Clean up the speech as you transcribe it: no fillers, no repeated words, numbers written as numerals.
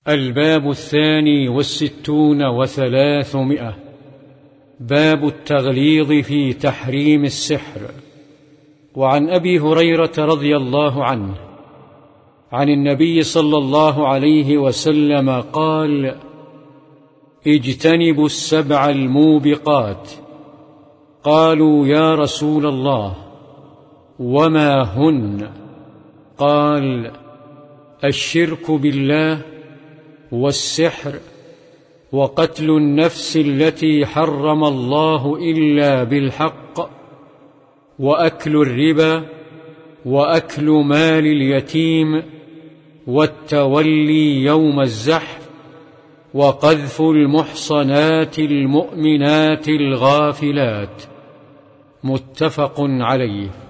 الباب 62 و300. باب التغليظ في تحريم السحر. وعن أبي هريرة رضي الله عنه عن النبي صلى الله عليه وسلم قال: اجتنبوا السبع الموبقات. قالوا: يا رسول الله، وما هن؟ قال: الشرك بالله، والسحر، وقتل النفس التي حرم الله إلا بالحق، وأكل الربا، وأكل مال اليتيم، والتولي يوم الزحف، وقذف المحصنات المؤمنات الغافلات. متفق عليه.